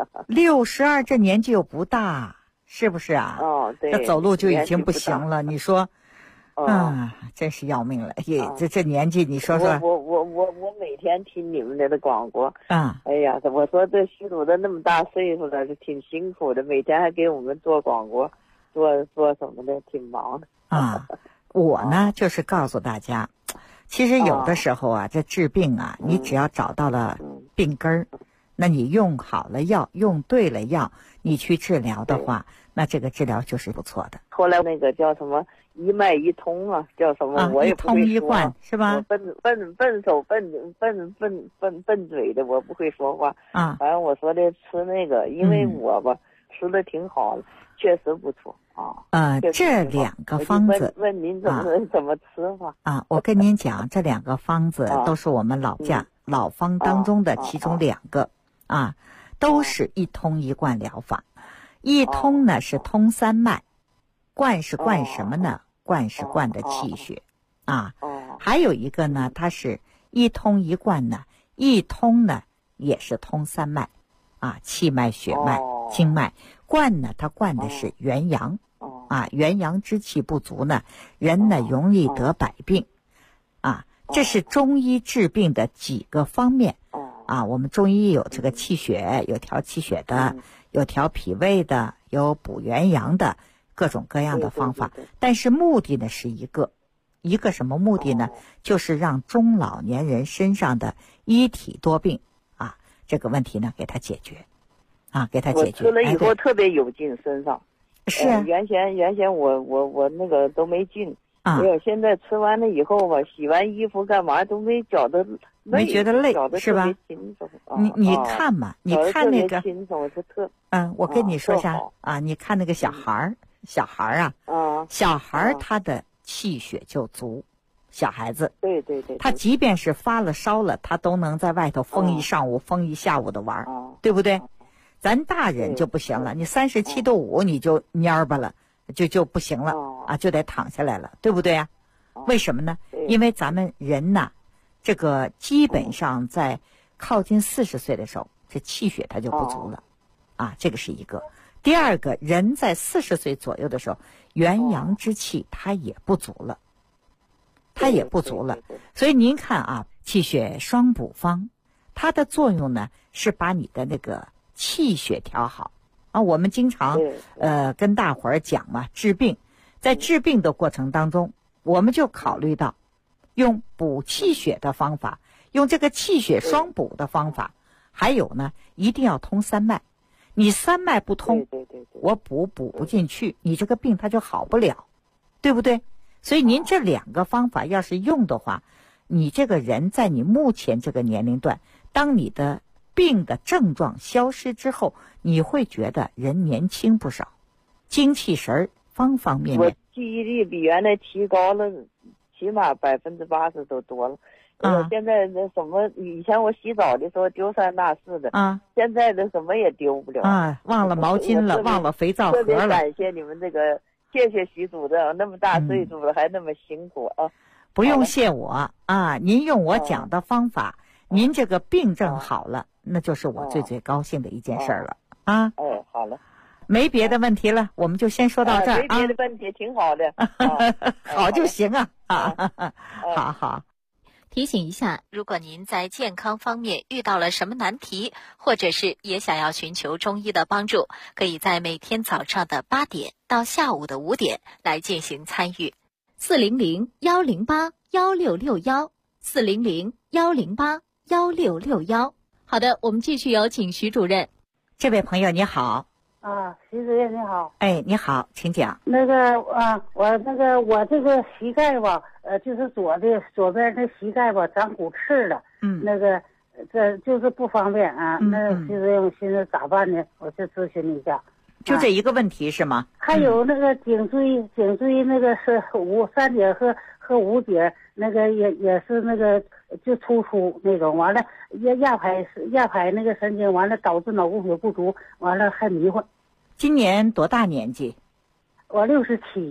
62，这年纪又不大。是不是啊？ 对， 这走路就已经不行了。你说，真是要命了。这年纪，你说说。 我每天听你们的广播。哎呀，我说这徐主任那么大岁数了，挺辛苦的，每天还给我们做广播，做什么的，挺忙的。 我呢，就是告诉大家，其实有的时候这治病你只要找到了病根儿。那你用好了药，用对了药，你去治疗的话，那这个治疗就是不错的。 后来那个叫什么一脉一通叫什么我也不会说。 一通一贯是吧？ 笨手笨嘴的，我不会说话。反正我说的吃那个，因为我吧吃的挺好的，确实不错这2个方子， 问您怎么吃法我跟您讲，这2个方子都是我们老方当中的其中2个。都是一通一贯疗法。一通呢是通三脉，贯是贯什么呢？贯是贯的气血还有一个呢，它是一通一贯呢，一通呢也是通三脉气脉、血脉、经脉。贯呢，它贯的是元阳元阳之气不足呢，人呢容易得百病这是中医治病的几个方面我们中医有这个气血，有调气血的，有调脾胃的，有补元阳的，各种各样的方法。但是目的呢是一个什么目的呢？就是让中老年人身上的一体多病这个问题呢给他解决给他解决。 我吃了以后特别有劲，身上是原先我那个都没劲。现在吃完了以后吧，洗完衣服干嘛都没觉得累， 没觉得累是吧？你看嘛，你看那个我跟你说啥你看那个小孩儿小孩他的气血就足，小孩子对， 他即便是发了烧了，他都能在外头疯一上午疯一下午的玩对不对？咱大人就不行了，你37度5你就蔫巴了，就不行了就得躺下来了，对不对啊？为什么呢？因为咱们人呐，这个基本上在靠近40岁的时候，这气血它就不足了这个是一个。第二个，人在40岁左右的时候，元阳之气它也不足了，所以您看气血双补方，它的作用呢是把你的那个气血调好我们经常跟大伙儿讲嘛，治病，在治病的过程当中，我们就考虑到用补气血的方法，用这个气血双补的方法，还有呢一定要通三脉。 你三脉不通， 对， 我补不进去，你这个病它就好不了，对不对？所以您这两个方法要是用的话，你这个人在你目前这个年龄段，当你的病的症状消失之后，你会觉得人年轻不少，精气神方方面面。 我记忆力比原来提高了，起码80%都多了。现在那什么，以前我洗澡的时候丢三落四的，现在的什么也丢不了忘了毛巾了，忘了肥皂盒了。 特别感谢你们这个，谢谢徐组长，那么大岁数了还那么辛苦啊！ 不用谢我您用我讲的方法，您这个病症好了，那就是我最高兴的一件事了好了。 没别的问题了，我们就先说到这儿没别的问题，挺好的， 好就行好。 提醒一下，如果您在健康方面遇到了什么难题，或者是也想要寻求中医的帮助，可以在每天早上的8点到下午的5点来进行参与。400-108-1661，400-108-1661。好的，我们继续有请徐主任。 这位朋友你好。 徐主任你好。 你好，请讲。 我这个膝盖吧，就是左边的膝盖吧长骨刺了。这就是不方便那徐主任我现在咋办呢？我就咨询你一下。 就这一个问题是吗？ 还有那个颈椎那个是3节和5节，那个也是那个就突出那种，完了压排那个神经，完了导致脑供血不足，完了还迷糊。 今年多大年纪？ 我67。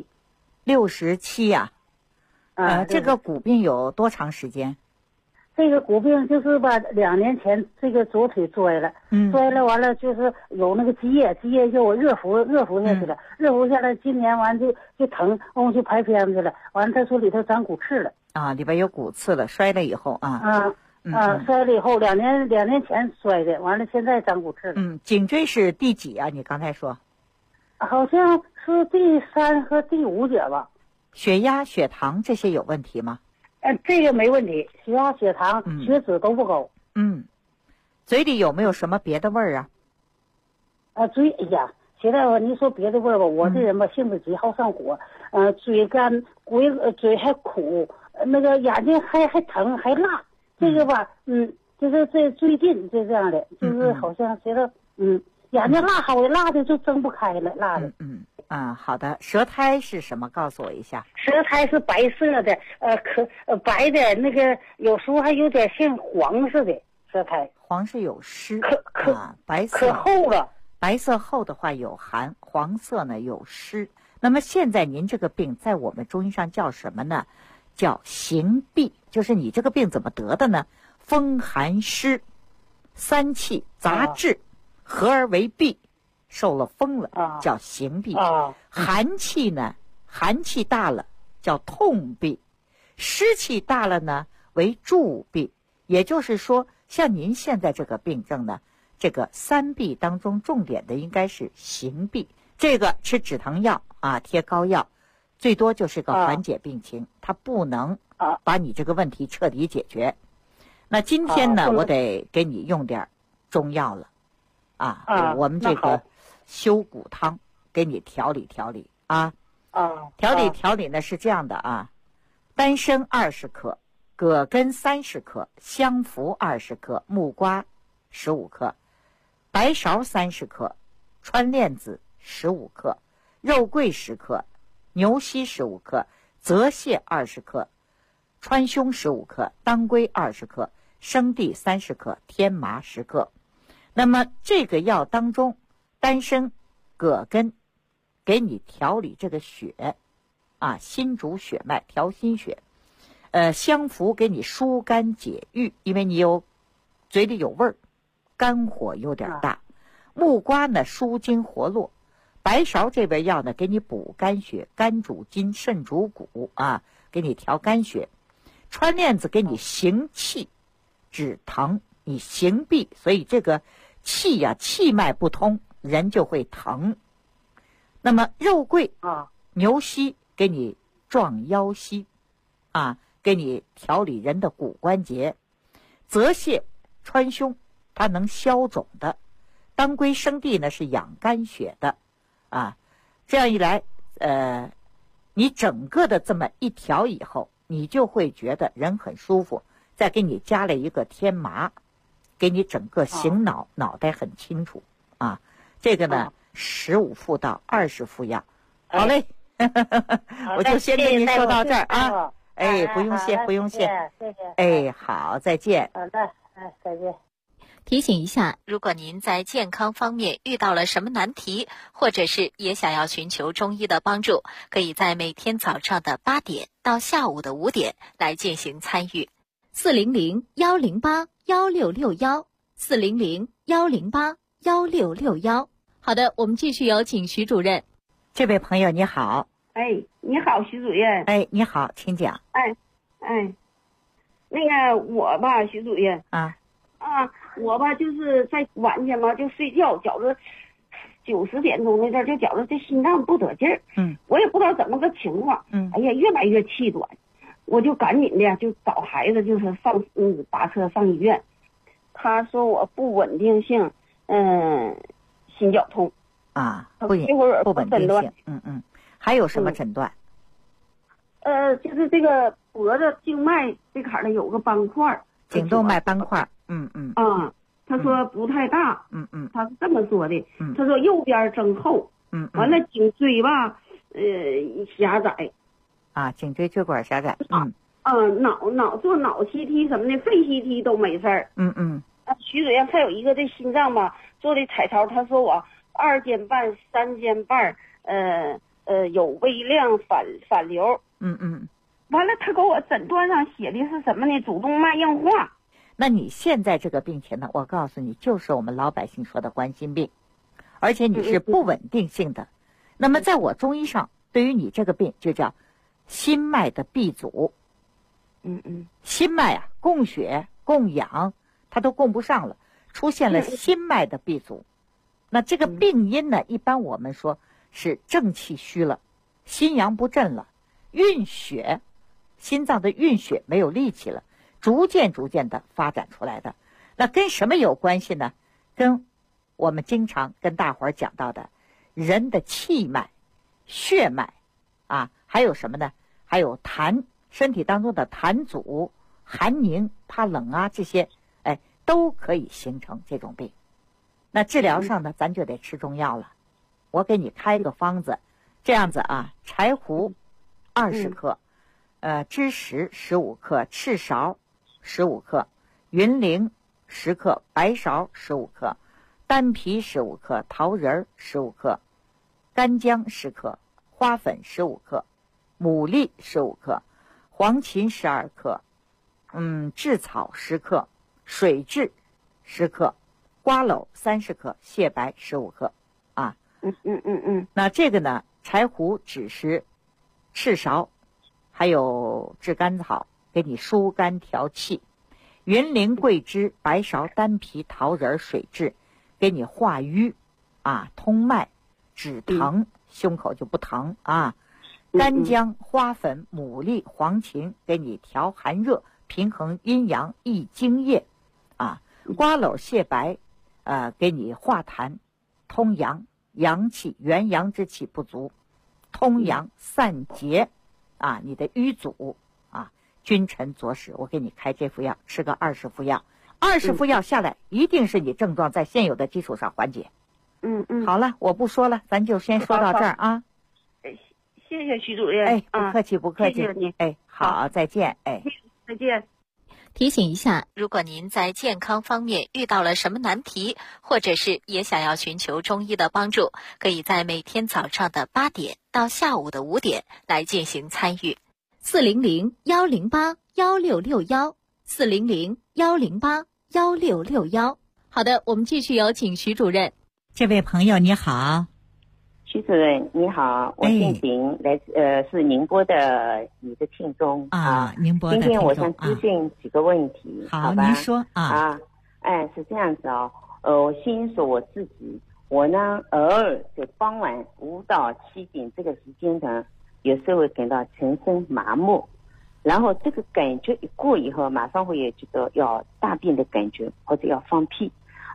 67呀。这个骨病有多长时间？ 这个骨病就是吧，2年前这个左腿摔了，摔了完了就是有那个积液叫我热敷下去了，热敷下来，今年完就疼，我去拍片子了，完了他说里头长骨刺了里边有骨刺了，摔了以后摔了以后2年前摔的，完了现在长骨刺了。 颈椎是第几啊？你刚才说？ 好像是第3和第5节吧。 血压、血糖这些有问题吗？ 这个没问题，血压、血糖、血脂都不高。 嘴里有没有什么别的味儿嘴，徐大夫，您说别的味儿吧，我这人吧性子急，好上火，嘴干，嘴还苦，那个眼睛还疼还辣，这个吧，就是这最近就这样的，就是好像觉得眼睛辣的就睁不开了，辣的。 好的。舌苔是什么？告诉我一下。 舌苔是白色的，白的，那个有时候还有点像黄似的舌苔。 黄是有湿，白色可厚了。 白色厚的话有寒，黄色呢有湿。那么现在您这个病在我们中医上叫什么呢？叫形痹。就是你这个病怎么得的呢？风寒湿3气杂滞，合而为痹，受了风了，叫形痹。寒气呢，寒气大了叫痛痹，湿气大了呢为助痹。也就是说，像您现在这个病症呢，这个3痹当中重点的应该是形痹。这个吃止疼药贴膏药，最多就是个缓解病情，它不能把你这个问题彻底解决。那今天呢，我得给你用点中药了我们这个修骨汤给你调理调理调理呢是这样的丹参20克，葛根30克，香附20克，木瓜15克，白芍30克，川链子15克，肉桂10克，牛膝15克，泽泻20克，川芎15克，当归20克，生地30克，天麻10克。那么这个药当中，丹参、葛根给你调理这个血心主血脉，调心血。香附给你疏肝解郁，因为你有嘴里有味儿，肝火有点大。木瓜呢舒筋活络。白芍这边药呢给你补肝血，肝主筋，肾主骨给你调肝血。川链子给你行气止疼，你行痹，所以这个气气脉不通，人就会疼。那么肉桂牛膝给你壮腰膝给你调理人的骨关节。泽泻、川芎它能消肿的。 当归生地呢是养肝血的啊，这样一来你整个的这么一调以后，你就会觉得人很舒服。再给你加了一个天麻，给你整个醒脑，脑袋很清楚啊。这个呢，15副到20副药。好嘞，我就先跟您说到这儿啊。哎，不用谢，不用谢， 谢谢。 哎，好，再见。 好的，再见。 提醒一下，如果您在健康方面遇到了什么难题，或者是也想要寻求中医的帮助，可以在每天早上的8点到下午的5点来进行参与。400-108-1661，400-108-1661。好的，我们继续有请徐主任。 这位朋友你好。 哎，你好，徐主任。 哎，你好，请讲。 哎，那个我吧，徐主任我吧就是在晚上嘛就睡觉，觉着9、10点钟那阵就觉着这心脏不得劲儿。我也不知道怎么个情况。哎呀，越来越气短，我就赶紧的就找孩子，就是打车上医院。他说我不稳定性心绞痛啊，不稳定性。还有什么诊断？ 就是这个脖子静脉这坎儿有个斑块， 颈动脉斑块。 他说不太大。他是这么说的。他说右边增厚。完了颈椎吧，狭窄。 啊，颈椎椎管狭窄。 做脑 CT 什么的，肺 CT 都没事儿。徐主任还有一个这心脏吧做的彩超，他说我2间半、3间半，有微量反流。完了，他给我诊断上写的是什么呢？主动脉硬化。 那你现在这个病情呢？我告诉你，就是我们老百姓说的冠心病，而且你是不稳定性的。那么在我中医上，对于你这个病就叫心脉的闭阻。心脉啊，供血供氧它都供不上了，出现了心脉的闭阻。那这个病因呢，一般我们说是正气虚了，心阳不振了，运血，心脏的运血没有力气了，逐渐的发展出来的。那跟什么有关系呢？跟我们经常跟大伙儿讲到的人的气脉、血脉啊，还有什么呢？还有痰，身体当中的痰阻、寒凝、怕冷啊，这些都可以形成这种病。那治疗上呢，咱就得吃中药了。我给你开个方子，这样子啊，柴胡20克，枳实15克，赤芍15克，云苓10克，白芍15克，丹皮15克，桃仁15克，干姜10克，花粉15克，牡蛎15克，黄芩12克，炙草10克，水蛭10克，瓜蒌30克，蟹白15克啊。那这个呢，柴胡、枳实、赤芍，还有炙甘草，给你疏肝调气；云苓、桂枝、白芍、丹皮、桃仁、水蛭，给你化瘀啊，通脉，止疼，胸口就不疼啊。干姜、花粉、牡蛎、黄芩，给你调寒热，平衡阴阳，益精液啊。瓜蒌、蟹白，给你化痰，通阳，阳气元阳之气不足，通阳散结啊，你的瘀阻啊，君臣佐使。我给你开这副药，吃个20副药，20副药下来，一定是你症状在现有的基础上缓解。好了，我不说了，咱就先说到这儿啊。 谢谢徐主任。 不客气，不客气。 谢谢你。 好，再见。 再见。 提醒一下，如果您在健康方面遇到了什么难题，或者是也想要寻求中医的帮助，可以在每天早上的8点到下午的5点来进行参与。400-108-1661，400-108-1661。好的，我们继续有请徐主任。 这位朋友你好。 徐主任你好，我姓邢，是宁波的你的听众啊，宁波的听众。今天我想咨询几个问题， 好吧？ 您说啊。 是这样子哦。我先说我自己，我呢偶尔在傍晚5到7点这个时间呢，有时候会感到全身麻木，然后这个感觉一过以后，马上会有觉得要大便的感觉或者要放屁，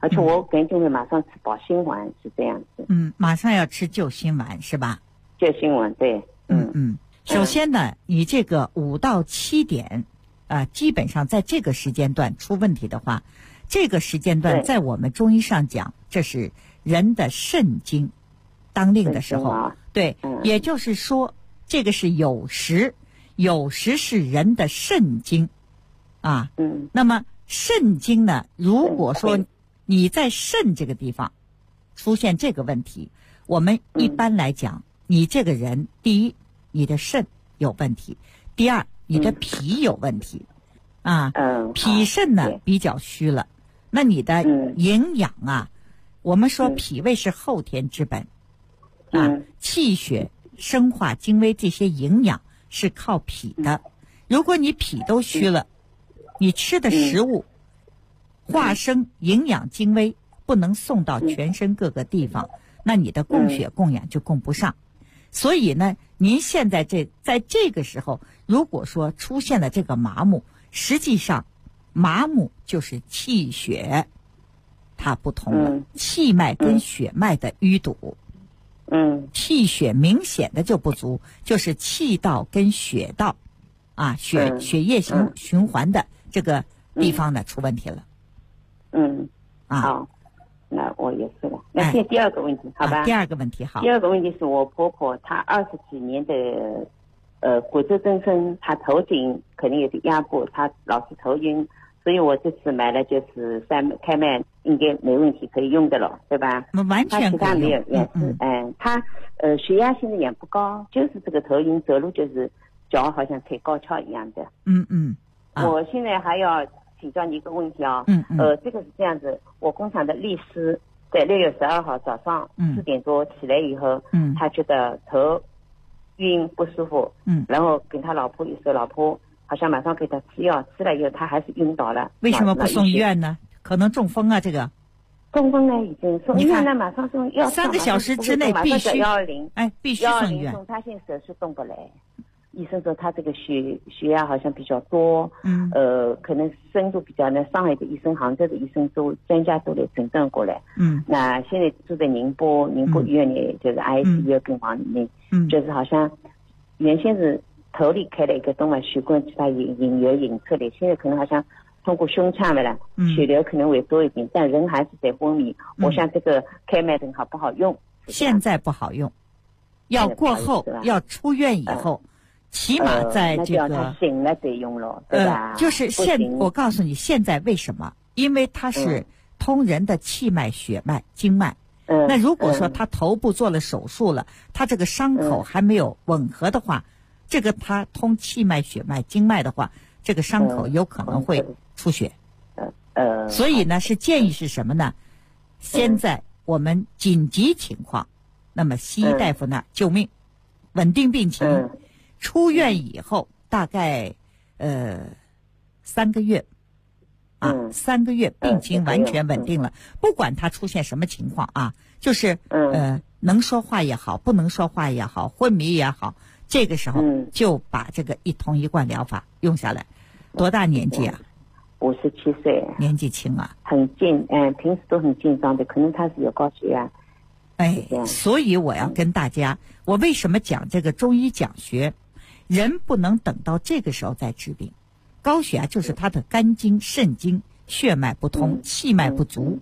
而且我肯定会马上吃保心丸，是这样子。 马上要吃救心丸是吧？ 救心丸，对。 首先呢，你这个5到7点基本上在这个时间段出问题的话，这个时间段在我们中医上讲，这是人的肾经当令的时候。对，也就是说这个是酉时是人的肾经啊。那么肾经呢，如果说你在肾这个地方出现这个问题，我们一般来讲，你这个人第一，你的肾有问题；第二，你的脾有问题脾肾呢比较虚了，那你的营养我们说脾胃是后天之本气血生化精微这些营养是靠脾的。如果你脾都虚了，你吃的食物化生营养精微不能送到全身各个地方，那你的供血供氧就供不上。所以呢，您现在在这个时候，如果说出现了这个麻木，实际上麻木就是气血它不同了，气脉跟血脉的淤堵。气血明显的就不足，就是气道跟血道血液循环的这个地方呢出问题了。 好，那我也是了。那现在第二个问题，好吧？ 第二个问题好。 第二个问题是我婆婆，她20几年的骨质增生，她头颈肯定有点压迫，她老是头晕，所以我这次买了就是开麦，应该没问题，可以用的了，对吧？ 完全可以用。 她其他没有也是，她血压现在也不高，就是这个头晕，走路就是脚好像踩高跷一样的。我现在还要请教你一个问题这个是这样子，我工厂的律师在6月12号早上4点多起来以后，他觉得头晕不舒服，然后跟他老婆也说，老婆好像马上给他吃药，吃了以后他还是晕倒了。 为什么不送医院呢？可能中风这个。 中风呢已经送医院了，马上送药 ，3个小时之内必须 120， 必须送医院。 他现在手术动不来。医生说他这个血压好像比较多，可能深度比较呢。上海的医生、杭州的医生专家都来诊断过来。那现在住在宁波医院里，就是 ICU 病房里面，就是好像原先是头里开了一个洞嘛，血管其他引流引出来，现在可能好像通过胸腔了，血流可能会多一点，但人还是在昏迷。我想这个开麦灯好不好用？ 现在不好用，要过后要出院以后。起码在这个他醒了再用了，对吧？ 就是我告诉你，现在为什么？因为它是通人的气脉、血脉、经脉。那如果说他头部做了手术了，他这个伤口还没有吻合的话，这个他通气脉、血脉、经脉的话，这个伤口有可能会出血。所以呢，是建议是什么呢？现在我们紧急情况，那么西医大夫那儿救命，稳定病情。出院以后大概3个月3个月病情完全稳定了，不管他出现什么情况就是能说话也好，不能说话也好，昏迷也好，这个时候就把这个一通一贯疗法用下来。多大年纪 ？57岁， 年纪轻很平时都很紧张的，可能他是有高血压。 所以我要跟大家，我为什么讲这个中医讲学？人不能等到这个时候再治病。高血压就是他的肝经、肾经血脉不通，气脉不足。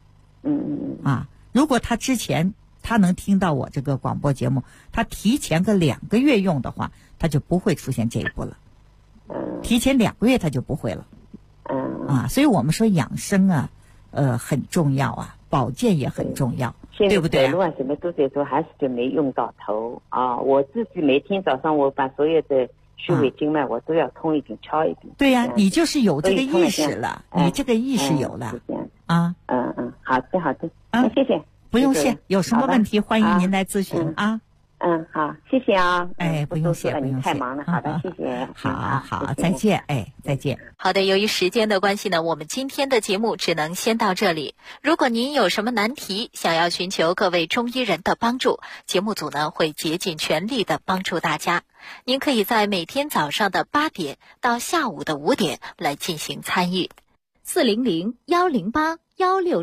如果他之前他能听到我这个广播节目，他提前个2个月用的话，他就不会出现这一步了。提前2个月他就不会了。所以我们说养生很重要保健也很重要，对不对？ 走路什么都在做，还是就没用到头我自己每天早上我把所有的穴位经脉我都要通一遍、敲一遍。 对呀，你就是有这个意识了，你这个意识有了好的谢谢。 不用谢，有什么问题欢迎您来咨询好，谢谢不用谢， 你太忙了，好的，谢谢。 好，再见，再见。 好的，由于时间的关系呢，我们今天的节目只能先到这里。如果您有什么难题，想要寻求各位中医人的帮助，节目组呢会竭尽全力的帮助大家。您可以在每天早上的8点到下午的5点来进行参与。400-108-16